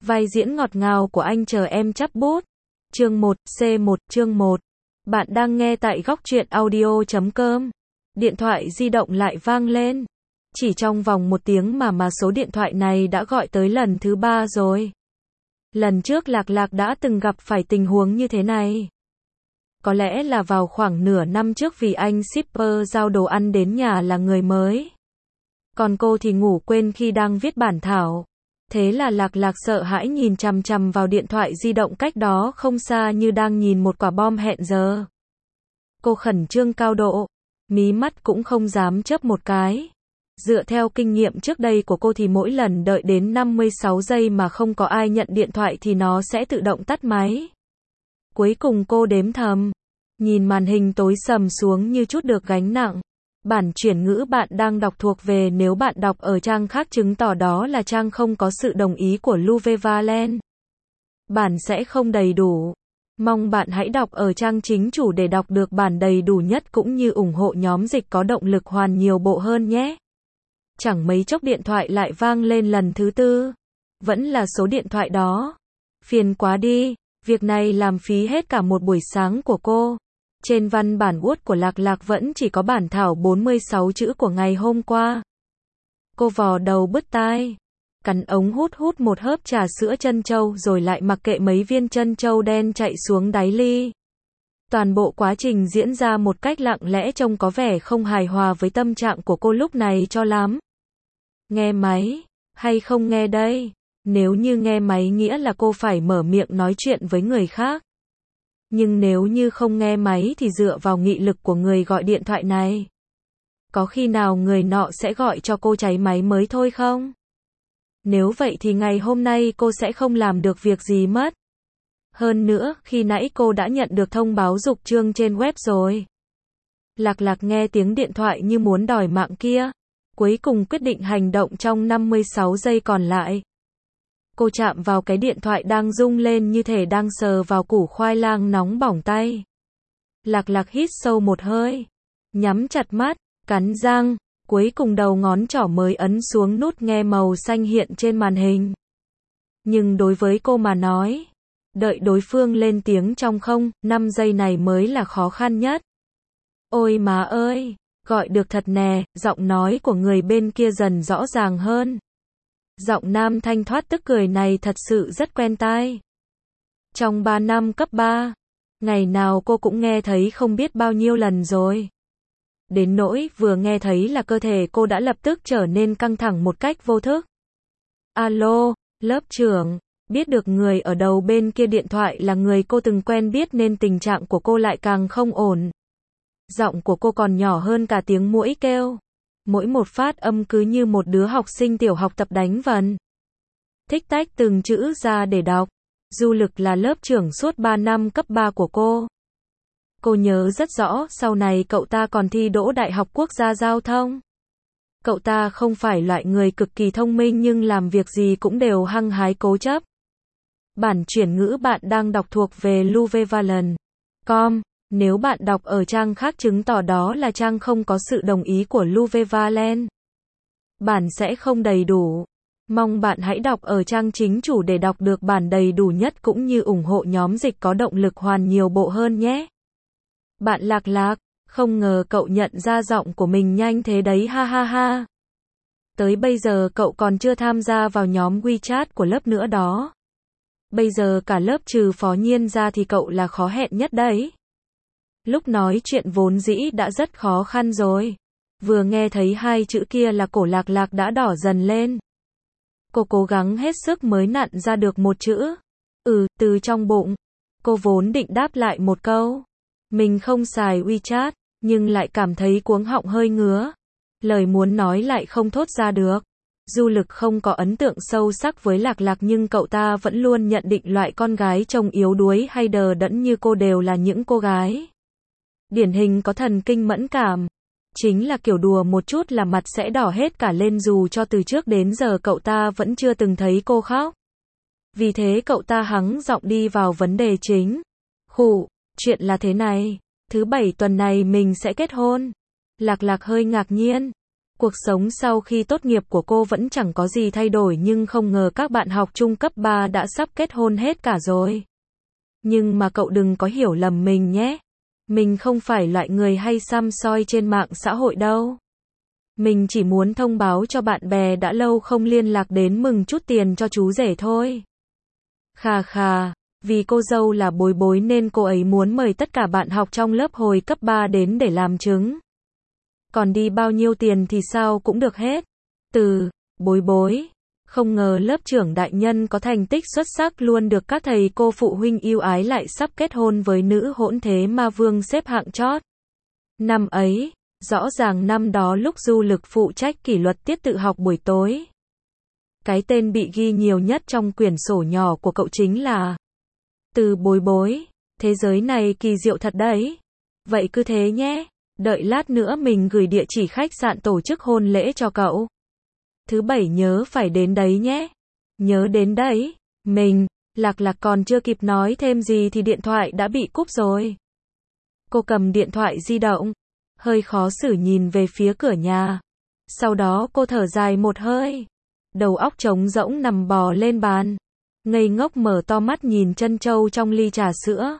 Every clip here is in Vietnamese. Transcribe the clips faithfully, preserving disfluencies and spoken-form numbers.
Vai diễn ngọt ngào của anh chờ em chắp bút. Chương một, C một, chương một. Bạn đang nghe tại góc truyện audio chấm com. Điện thoại di động lại vang lên. Chỉ trong vòng một tiếng mà mà số điện thoại này đã gọi tới lần thứ ba rồi. Lần trước Lạc Lạc đã từng gặp phải tình huống như thế này. Có lẽ là vào khoảng nửa năm trước vì anh shipper giao đồ ăn đến nhà là người mới. Còn cô thì ngủ quên khi đang viết bản thảo. Thế là Lạc Lạc sợ hãi nhìn chằm chằm vào điện thoại di động cách đó không xa như đang nhìn một quả bom hẹn giờ. Cô khẩn trương cao độ, mí mắt cũng không dám chớp một cái. Dựa theo kinh nghiệm trước đây của cô thì mỗi lần đợi đến năm mươi sáu giây mà không có ai nhận điện thoại thì nó sẽ tự động tắt máy. Cuối cùng cô đếm thầm, nhìn màn hình tối sầm xuống như chút được gánh nặng. Bản chuyển ngữ bạn đang đọc thuộc về nếu bạn đọc ở trang khác chứng tỏ đó là trang không có sự đồng ý của Luvevalent. Bản sẽ không đầy đủ. Mong bạn hãy đọc ở trang chính chủ để đọc được bản đầy đủ nhất cũng như ủng hộ nhóm dịch có động lực hoàn nhiều bộ hơn nhé. Chẳng mấy chốc điện thoại lại vang lên lần thứ tư. Vẫn là số điện thoại đó. Phiền quá đi, việc này làm phí hết cả một buổi sáng của cô. Trên văn bản Word của Lạc Lạc vẫn chỉ có bản thảo bốn mươi sáu chữ của ngày hôm qua. Cô vò đầu bứt tai, cắn ống hút hút một hớp trà sữa trân châu rồi lại mặc kệ mấy viên trân châu đen chạy xuống đáy ly. Toàn bộ quá trình diễn ra một cách lặng lẽ trông có vẻ không hài hòa với tâm trạng của cô lúc này cho lắm. Nghe máy, hay không nghe đây? Nếu như nghe máy nghĩa là cô phải mở miệng nói chuyện với người khác. Nhưng nếu như không nghe máy thì dựa vào nghị lực của người gọi điện thoại này. Có khi nào người nọ sẽ gọi cho cô cháy máy mới thôi không? Nếu vậy thì ngày hôm nay cô sẽ không làm được việc gì mất. Hơn nữa, khi nãy cô đã nhận được thông báo dục trương trên web rồi. Lạc Lạc nghe tiếng điện thoại như muốn đòi mạng kia. Cuối cùng quyết định hành động trong năm mươi sáu giây còn lại. Cô chạm vào cái điện thoại đang rung lên như thể đang sờ vào củ khoai lang nóng bỏng tay. Lạc Lạc hít sâu một hơi, nhắm chặt mắt, cắn răng, cuối cùng đầu ngón trỏ mới ấn xuống nút nghe màu xanh hiện trên màn hình. Nhưng đối với cô mà nói, đợi đối phương lên tiếng trong không, năm giây này mới là khó khăn nhất. Ôi má ơi, gọi được thật nè, giọng nói của người bên kia dần rõ ràng hơn. Giọng nam thanh thoát tức cười này thật sự rất quen tai. Trong ba năm cấp ba, ngày nào cô cũng nghe thấy không biết bao nhiêu lần rồi. Đến nỗi vừa nghe thấy là cơ thể cô đã lập tức trở nên căng thẳng một cách vô thức. Alo, lớp trưởng, biết được người ở đầu bên kia điện thoại là người cô từng quen biết nên tình trạng của cô lại càng không ổn. Giọng của cô còn nhỏ hơn cả tiếng muỗi kêu. Mỗi một phát âm cứ như một đứa học sinh tiểu học tập đánh vần. Thích tách từng chữ ra để đọc. Du Lực là lớp trưởng suốt ba năm cấp ba của cô. Cô nhớ rất rõ, sau này cậu ta còn thi đỗ Đại học Quốc gia Giao thông. Cậu ta không phải loại người cực kỳ thông minh nhưng làm việc gì cũng đều hăng hái cố chấp. Bản chuyển ngữ bạn đang đọc thuộc về Luvevalent chấm com. Nếu bạn đọc ở trang khác chứng tỏ đó là trang không có sự đồng ý của Luvevalent. Bản sẽ không đầy đủ. Mong bạn hãy đọc ở trang chính chủ để đọc được bản đầy đủ nhất cũng như ủng hộ nhóm dịch có động lực hoàn nhiều bộ hơn nhé. Bạn Lạc Lạc, không ngờ cậu nhận ra giọng của mình nhanh thế đấy ha ha ha. Tới bây giờ cậu còn chưa tham gia vào nhóm WeChat của lớp nữa đó. Bây giờ cả lớp trừ Phó Nhiên ra thì cậu là khó hẹn nhất đấy. Lúc nói chuyện vốn dĩ đã rất khó khăn rồi. Vừa nghe thấy hai chữ kia là cổ Lạc Lạc đã đỏ dần lên. Cô cố gắng hết sức mới nặn ra được một chữ. Ừ, từ trong bụng. Cô vốn định đáp lại một câu. Mình không xài WeChat, nhưng lại cảm thấy cuống họng hơi ngứa. Lời muốn nói lại không thốt ra được. Du Lực không có ấn tượng sâu sắc với Lạc Lạc nhưng cậu ta vẫn luôn nhận định loại con gái trông yếu đuối hay đờ đẫn như cô đều là những cô gái điển hình có thần kinh mẫn cảm. Chính là kiểu đùa một chút là mặt sẽ đỏ hết cả lên dù cho từ trước đến giờ cậu ta vẫn chưa từng thấy cô khóc. Vì thế cậu ta hắng giọng đi vào vấn đề chính. Khụ, chuyện là thế này, thứ bảy tuần này mình sẽ kết hôn. Lạc Lạc hơi ngạc nhiên. Cuộc sống sau khi tốt nghiệp của cô vẫn chẳng có gì thay đổi nhưng không ngờ các bạn học chung cấp ba đã sắp kết hôn hết cả rồi. Nhưng mà cậu đừng có hiểu lầm mình nhé. Mình không phải loại người hay săm soi trên mạng xã hội đâu. Mình chỉ muốn thông báo cho bạn bè đã lâu không liên lạc đến mừng chút tiền cho chú rể thôi. Khà khà, vì cô dâu là Bối Bối nên cô ấy muốn mời tất cả bạn học trong lớp hồi cấp ba đến để làm chứng. Còn đi bao nhiêu tiền thì sao cũng được hết. Từ Bối Bối, không ngờ lớp trưởng đại nhân có thành tích xuất sắc luôn được các thầy cô phụ huynh yêu ái lại sắp kết hôn với nữ hỗn thế ma vương xếp hạng chót. Năm ấy, rõ ràng năm đó lúc Du Lực phụ trách kỷ luật tiết tự học buổi tối. Cái tên bị ghi nhiều nhất trong quyển sổ nhỏ của cậu chính là Từ Bối Bối. Thế giới này kỳ diệu thật đấy. Vậy cứ thế nhé. Đợi lát nữa mình gửi địa chỉ khách sạn tổ chức hôn lễ cho cậu. Thứ bảy nhớ phải đến đấy nhé. Nhớ đến đấy. Mình, Lạc Lạc còn chưa kịp nói thêm gì thì điện thoại đã bị cúp rồi. Cô cầm điện thoại di động, hơi khó xử nhìn về phía cửa nhà. Sau đó cô thở dài một hơi. Đầu óc trống rỗng nằm bò lên bàn. Ngây ngốc mở to mắt nhìn trân châu trong ly trà sữa.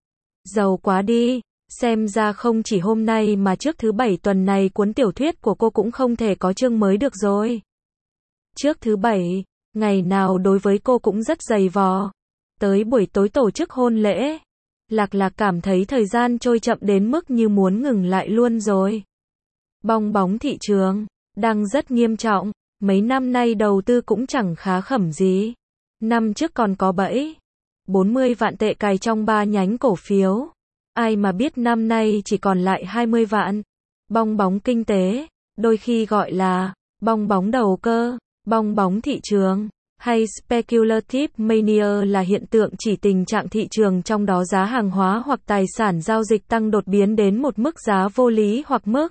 Giàu quá đi. Xem ra không chỉ hôm nay mà trước thứ bảy tuần này cuốn tiểu thuyết của cô cũng không thể có chương mới được rồi. Trước thứ bảy, ngày nào đối với cô cũng rất dày vò. Tới buổi tối tổ chức hôn lễ, Lạc Lạc cảm thấy thời gian trôi chậm đến mức như muốn ngừng lại luôn rồi. Bong bóng thị trường đang rất nghiêm trọng, mấy năm nay đầu tư cũng chẳng khá khẩm gì. Năm trước còn có bẫy bốn mươi vạn tệ cài trong ba nhánh cổ phiếu. Ai mà biết năm nay chỉ còn lại hai mươi vạn. Bong bóng kinh tế, đôi khi gọi là bong bóng đầu cơ, bong bóng thị trường, hay speculative mania là hiện tượng chỉ tình trạng thị trường trong đó giá hàng hóa hoặc tài sản giao dịch tăng đột biến đến một mức giá vô lý hoặc mức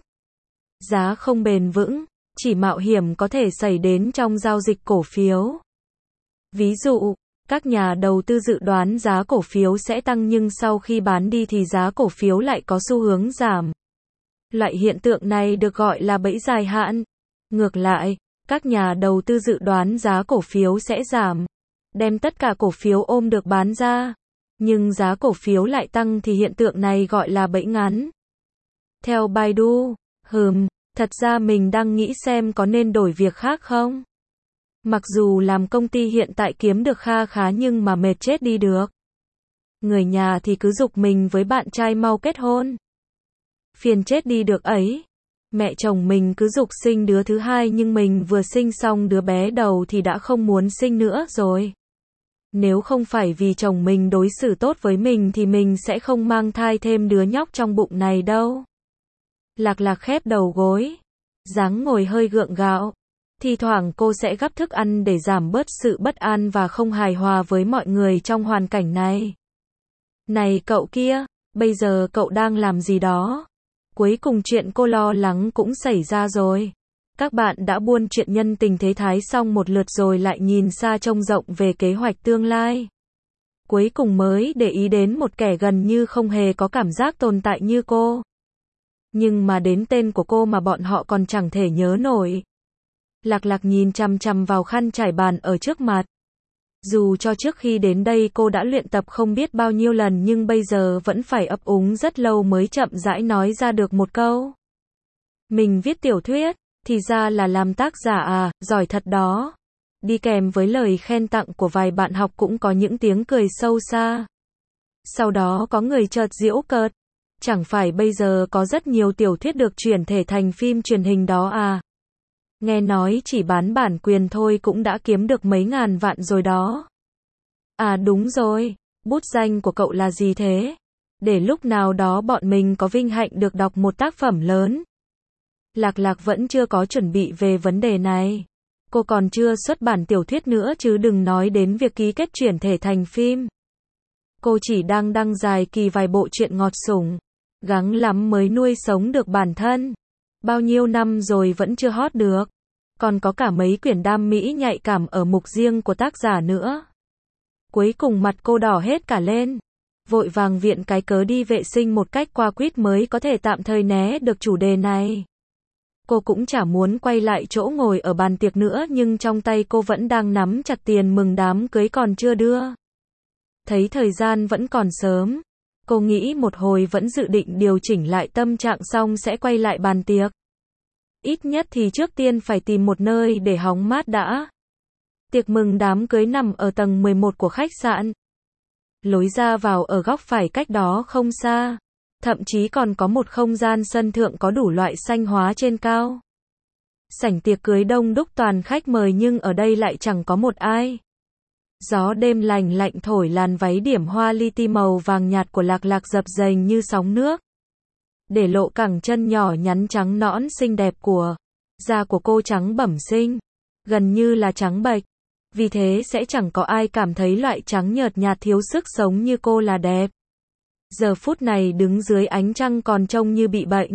giá không bền vững, chỉ mạo hiểm có thể xảy đến trong giao dịch cổ phiếu. Ví dụ, các nhà đầu tư dự đoán giá cổ phiếu sẽ tăng nhưng sau khi bán đi thì giá cổ phiếu lại có xu hướng giảm. Loại hiện tượng này được gọi là bẫy dài hạn. Ngược lại, các nhà đầu tư dự đoán giá cổ phiếu sẽ giảm, đem tất cả cổ phiếu ôm được bán ra. Nhưng giá cổ phiếu lại tăng thì hiện tượng này gọi là bẫy ngắn. Theo Baidu, hừm, thật ra mình đang nghĩ xem có nên đổi việc khác không? Mặc dù làm công ty hiện tại kiếm được kha khá nhưng mà mệt chết đi được. Người nhà thì cứ giục mình với bạn trai mau kết hôn. Phiền chết đi được ấy. Mẹ chồng mình cứ giục sinh đứa thứ hai nhưng mình vừa sinh xong đứa bé đầu thì đã không muốn sinh nữa rồi. Nếu không phải vì chồng mình đối xử tốt với mình thì mình sẽ không mang thai thêm đứa nhóc trong bụng này đâu. Lạc Lạc khép đầu gối, dáng ngồi hơi gượng gạo. Thì thoảng cô sẽ gắp thức ăn để giảm bớt sự bất an và không hài hòa với mọi người trong hoàn cảnh này. Này cậu kia, bây giờ cậu đang làm gì đó? Cuối cùng chuyện cô lo lắng cũng xảy ra rồi. Các bạn đã buôn chuyện nhân tình thế thái xong một lượt rồi lại nhìn xa trông rộng về kế hoạch tương lai. Cuối cùng mới để ý đến một kẻ gần như không hề có cảm giác tồn tại như cô. Nhưng mà đến tên của cô mà bọn họ còn chẳng thể nhớ nổi. Lạc Lạc nhìn chằm chằm vào khăn trải bàn ở trước mặt. Dù cho trước khi đến đây cô đã luyện tập không biết bao nhiêu lần nhưng bây giờ vẫn phải ấp úng rất lâu mới chậm rãi nói ra được một câu. Mình viết tiểu thuyết, thì ra là làm tác giả à, giỏi thật đó. Đi kèm với lời khen tặng của vài bạn học cũng có những tiếng cười sâu xa. Sau đó có người chợt giễu cợt. Chẳng phải bây giờ có rất nhiều tiểu thuyết được chuyển thể thành phim truyền hình đó à? Nghe nói chỉ bán bản quyền thôi cũng đã kiếm được mấy ngàn vạn rồi đó. À đúng rồi, bút danh của cậu là gì thế? Để lúc nào đó bọn mình có vinh hạnh được đọc một tác phẩm lớn. Lạc Lạc vẫn chưa có chuẩn bị về vấn đề này. Cô còn chưa xuất bản tiểu thuyết nữa chứ đừng nói đến việc ký kết chuyển thể thành phim. Cô chỉ đang đăng dài kỳ vài bộ truyện ngọt sủng. Gắng lắm mới nuôi sống được bản thân. Bao nhiêu năm rồi vẫn chưa hot được. Còn có cả mấy quyển đam mỹ nhạy cảm ở mục riêng của tác giả nữa. Cuối cùng mặt cô đỏ hết cả lên. Vội vàng viện cái cớ đi vệ sinh một cách qua quýt mới có thể tạm thời né được chủ đề này. Cô cũng chả muốn quay lại chỗ ngồi ở bàn tiệc nữa nhưng trong tay cô vẫn đang nắm chặt tiền mừng đám cưới còn chưa đưa. Thấy thời gian vẫn còn sớm, cô nghĩ một hồi vẫn dự định điều chỉnh lại tâm trạng xong sẽ quay lại bàn tiệc. Ít nhất thì trước tiên phải tìm một nơi để hóng mát đã. Tiệc mừng đám cưới nằm ở tầng mười một của khách sạn. Lối ra vào ở góc phải cách đó không xa. Thậm chí còn có một không gian sân thượng có đủ loại xanh hóa trên cao. Sảnh tiệc cưới đông đúc toàn khách mời nhưng ở đây lại chẳng có một ai. Gió đêm lành lạnh thổi làn váy điểm hoa li ti màu vàng nhạt của Lạc Lạc dập dềnh như sóng nước. Để lộ cẳng chân nhỏ nhắn trắng nõn xinh đẹp của. Da của cô trắng bẩm sinh, gần như là trắng bệch. Vì thế sẽ chẳng có ai cảm thấy loại trắng nhợt nhạt thiếu sức sống như cô là đẹp. Giờ phút này đứng dưới ánh trăng còn trông như bị bệnh.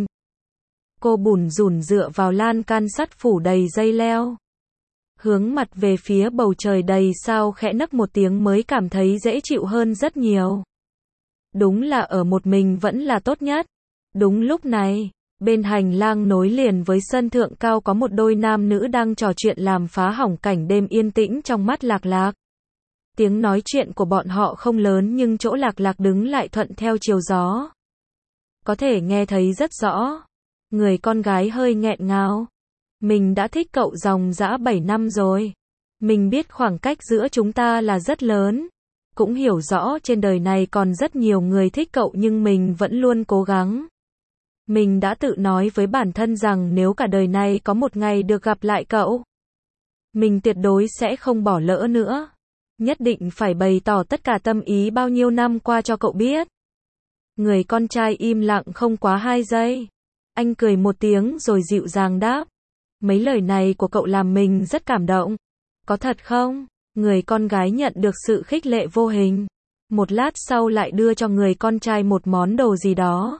Cô bủn rủn dựa vào lan can sắt phủ đầy dây leo. Hướng mặt về phía bầu trời đầy sao khẽ nấc một tiếng mới cảm thấy dễ chịu hơn rất nhiều. Đúng là ở một mình vẫn là tốt nhất. Đúng lúc này, bên hành lang nối liền với sân thượng cao có một đôi nam nữ đang trò chuyện làm phá hỏng cảnh đêm yên tĩnh trong mắt Lạc Lạc. Tiếng nói chuyện của bọn họ không lớn nhưng chỗ Lạc Lạc đứng lại thuận theo chiều gió. Có thể nghe thấy rất rõ. Người con gái hơi nghẹn ngào. Mình đã thích cậu dòng dã bảy năm rồi. Mình biết khoảng cách giữa chúng ta là rất lớn. Cũng hiểu rõ trên đời này còn rất nhiều người thích cậu nhưng mình vẫn luôn cố gắng. Mình đã tự nói với bản thân rằng nếu cả đời này có một ngày được gặp lại cậu, mình tuyệt đối sẽ không bỏ lỡ nữa. Nhất định phải bày tỏ tất cả tâm ý bao nhiêu năm qua cho cậu biết. Người con trai im lặng không quá hai giây. Anh cười một tiếng rồi dịu dàng đáp. Mấy lời này của cậu làm mình rất cảm động. Có thật không? Người con gái nhận được sự khích lệ vô hình. Một lát sau lại đưa cho người con trai một món đồ gì đó.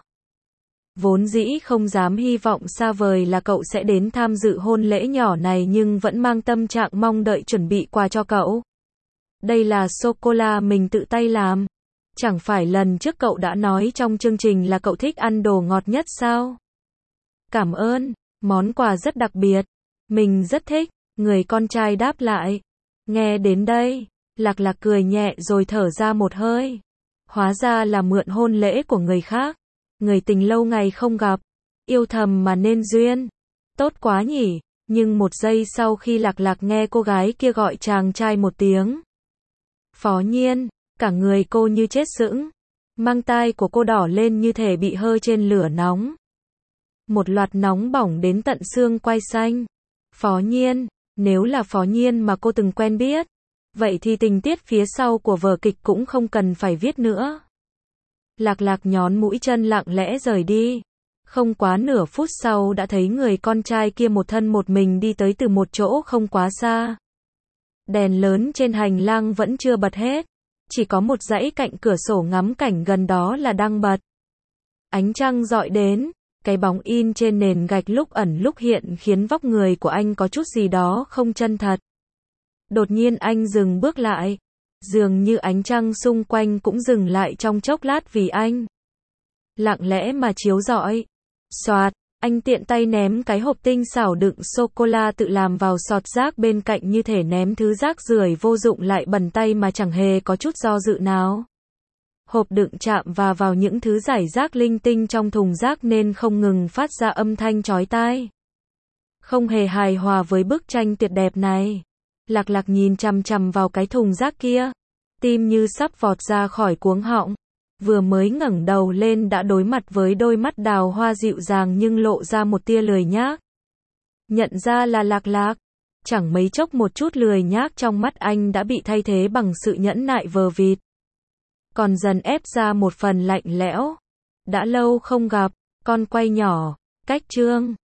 Vốn dĩ không dám hy vọng xa vời là cậu sẽ đến tham dự hôn lễ nhỏ này nhưng vẫn mang tâm trạng mong đợi chuẩn bị quà cho cậu. Đây là sô-cô-la mình tự tay làm. Chẳng phải lần trước cậu đã nói trong chương trình là cậu thích ăn đồ ngọt nhất sao? Cảm ơn, món quà rất đặc biệt. Mình rất thích, người con trai đáp lại. Nghe đến đây, Lạc Lạc cười nhẹ rồi thở ra một hơi. Hóa ra là mượn hôn lễ của người khác. Người tình lâu ngày không gặp. Yêu thầm mà nên duyên. Tốt quá nhỉ. Nhưng một giây sau khi Lạc Lạc nghe cô gái kia gọi chàng trai một tiếng. Phó Nhiên, cả người cô như chết sững. Mang tai của cô đỏ lên như thể bị hơ trên lửa nóng. Một loạt nóng bỏng đến tận xương quai xanh. Phó Nhiên, nếu là Phó Nhiên mà cô từng quen biết, vậy thì tình tiết phía sau của vở kịch cũng không cần phải viết nữa. Lạc Lạc nhón mũi chân lặng lẽ rời đi. Không quá nửa phút sau đã thấy người con trai kia một thân một mình đi tới từ một chỗ không quá xa. Đèn lớn trên hành lang vẫn chưa bật hết. Chỉ có một dãy cạnh cửa sổ ngắm cảnh gần đó là đang bật. Ánh trăng dọi đến. Cái bóng in trên nền gạch lúc ẩn lúc hiện khiến vóc người của anh có chút gì đó không chân thật. Đột nhiên anh dừng bước lại. Dường như ánh trăng xung quanh cũng dừng lại trong chốc lát vì anh. Lặng lẽ mà chiếu rọi. Xoạt, anh tiện tay ném cái hộp tinh xảo đựng sô-cô-la tự làm vào sọt rác bên cạnh như thể ném thứ rác rưởi vô dụng lại bẩn tay mà chẳng hề có chút do dự nào. Hộp đựng chạm và vào những thứ rải rác linh tinh trong thùng rác nên không ngừng phát ra âm thanh chói tai. Không hề hài hòa với bức tranh tuyệt đẹp này. Lạc Lạc nhìn chằm chằm vào cái thùng rác kia. Tim như sắp vọt ra khỏi cuống họng. Vừa mới ngẩng đầu lên đã đối mặt với đôi mắt đào hoa dịu dàng nhưng lộ ra một tia lười nhác. Nhận ra là Lạc Lạc. Chẳng mấy chốc một chút lười nhác trong mắt anh đã bị thay thế bằng sự nhẫn nại vờ vịt. Còn dần ép ra một phần lạnh lẽo. Đã lâu không gặp, con quay nhỏ, cách chương.